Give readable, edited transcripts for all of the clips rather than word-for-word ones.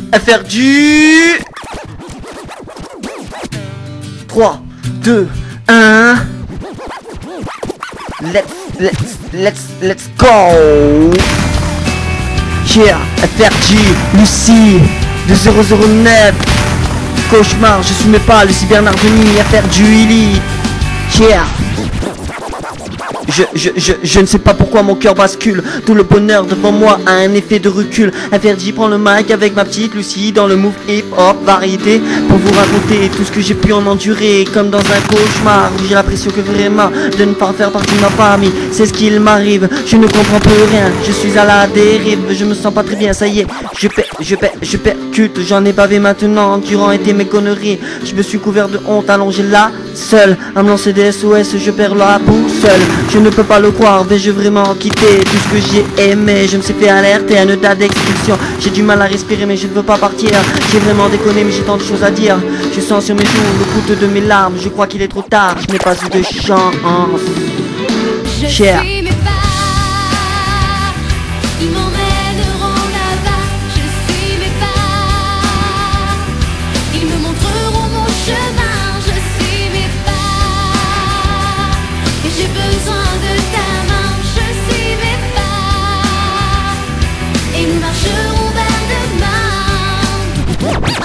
à faire du 3, 2, 1. Let's go. Yeah, FRG, Lucie, de 009. Cauchemar, je suis mes pas, Lucie Bernard Denis, FRG, Willy. Yeah. Je ne sais pas pourquoi mon cœur bascule. Tout le bonheur devant moi a un effet de recul. FRG prend le mic avec ma petite Lucie dans le move hip-hop variété pour vous raconter tout ce que j'ai pu en endurer. Comme dans un cauchemar où j'ai l'impression que vraiment de ne pas faire partie de ma famille. C'est ce qu'il m'arrive, je ne comprends plus rien. Je suis à la dérive, je me sens pas très bien. Ça y est, je percute. J'en ai bavé maintenant, durant été mes conneries. Je me suis couvert de honte, allongé là, seul à me lancer des SOS, je perds la boussole. Je ne peux pas le croire, vais-je vraiment quitter tout ce que j'ai aimé? Je me suis fait alerter à un état d'expulsion. J'ai du mal à respirer mais je ne veux pas partir. J'ai vraiment déconné mais j'ai tant de choses à dire. Je sens sur mes joues le goutte de mes larmes. Je crois qu'il est trop tard, je n'ai pas eu de chance. Cher. Ils m'emmèneront là-bas, je suis mes pas. Ils me montreront mon chemin, je suis mes pas. Et j'ai besoin de ta main, je suis mes pas. Et nous marcherons vers demain.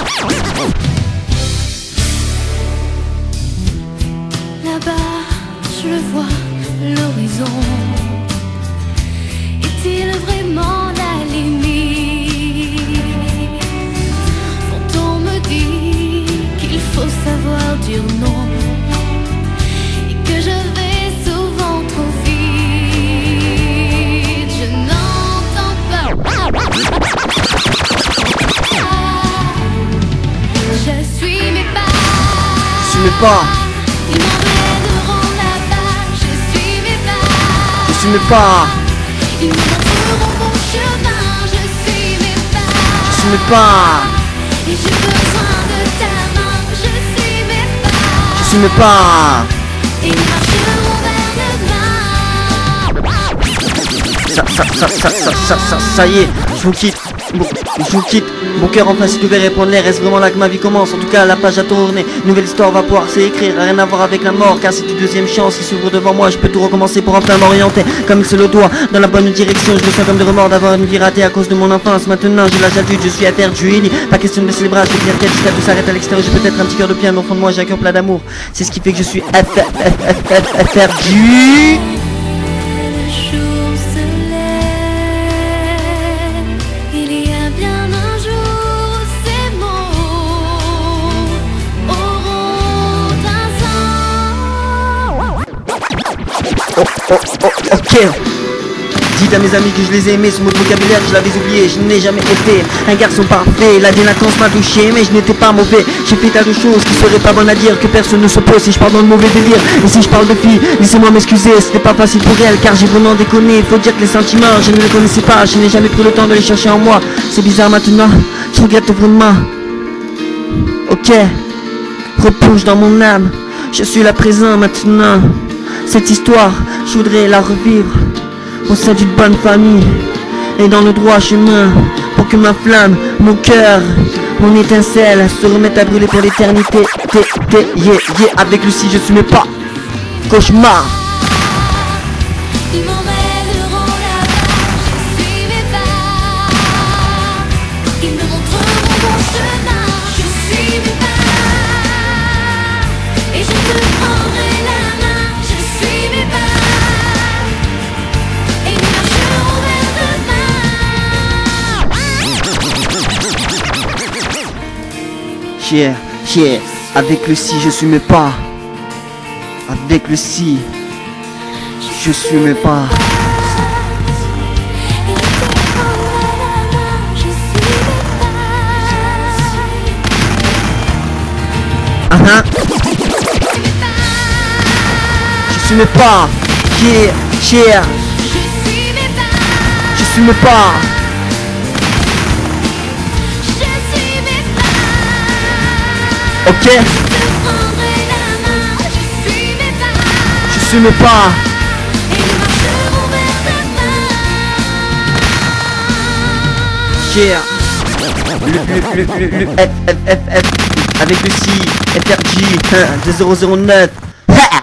Là-bas, je le vois, l'horizon. Est-il vraiment la limite? Quand on me dit qu'il faut savoir dire non et que je vais souvent trop vite, je n'entends pas. Je suis mes pas. Je suis mes pas. Ils m'emmèneront là-bas, je suis mes pas. Je suis mes pas. Ils me montreront mon chemin, je suis mes pas. Je suis mes pas. Et j'ai besoin de ta main, je suis mes pas. Je suis mes pas. Et nous marcherons vers demain. Ça y est, je vous quitte. Je vous quitte. Mon cœur enfin s'est ouvert et prendre l'air. Est-ce vraiment là que ma vie commence? En tout cas, la page a tourné. Nouvelle histoire va pouvoir s'écrire. Rien à voir avec la mort, car c'est une deuxième chance qui s'ouvre devant moi. Je peux tout recommencer pour enfin m'orienter comme il se le doit dans la bonne direction. Je me sens comme de remords d'avoir une vie ratée à cause de mon enfance. Maintenant, j'ai l'âge adulte, je suis à terre du pas question de baisser les bras, je vais dire tête jusqu'à tout s'arrête à l'extérieur. J'ai peut-être un petit cœur de pierre, mais au fond de moi, j'ai un cœur plein d'amour. C'est ce qui fait que je suis perdu. Le jour se lève, il y a bien un jour où ces mots auront un sens. Ok. Dites à mes amis que je les ai aimés, ce mot de vocabulaire je l'avais oublié, je n'ai jamais été un garçon parfait. La délinquance m'a touché mais je n'étais pas mauvais. J'ai fait tas de choses qui seraient pas bonnes à dire, que personne ne s'oppose si je parle dans le mauvais délire. Et si je parle de filles, laissez-moi m'excuser, c'était pas facile pour elle car j'ai vraiment déconné. Faut dire que les sentiments, je ne les connaissais pas, je n'ai jamais pris le temps de les chercher en moi. C'est bizarre maintenant, je regrette vraiment. Ok, replonge dans mon âme, je suis là présent maintenant. Cette histoire, je voudrais la revivre au sein d'une bonne famille et dans le droit chemin, pour que ma flamme, mon cœur, mon étincelle se remette à brûler pour l'éternité. Avec Lucie je suis mes pas. Cauchemar. Ils m'emmèneront là-bas, je suis mes pas. Ils me montreront mon chemin, je suis mes pas. Et je te prendrai la main, je suis mes pas. Et nous marcherons vers demain. Avec Lucie je suis mes pas. Avec Lucie je suis mes pas. Je suis mes pas. Je suis mes pas. Ok. Je suis mes pas. Yeah. Le F, F, F, F, avec le C, FRG, 2009. Ha!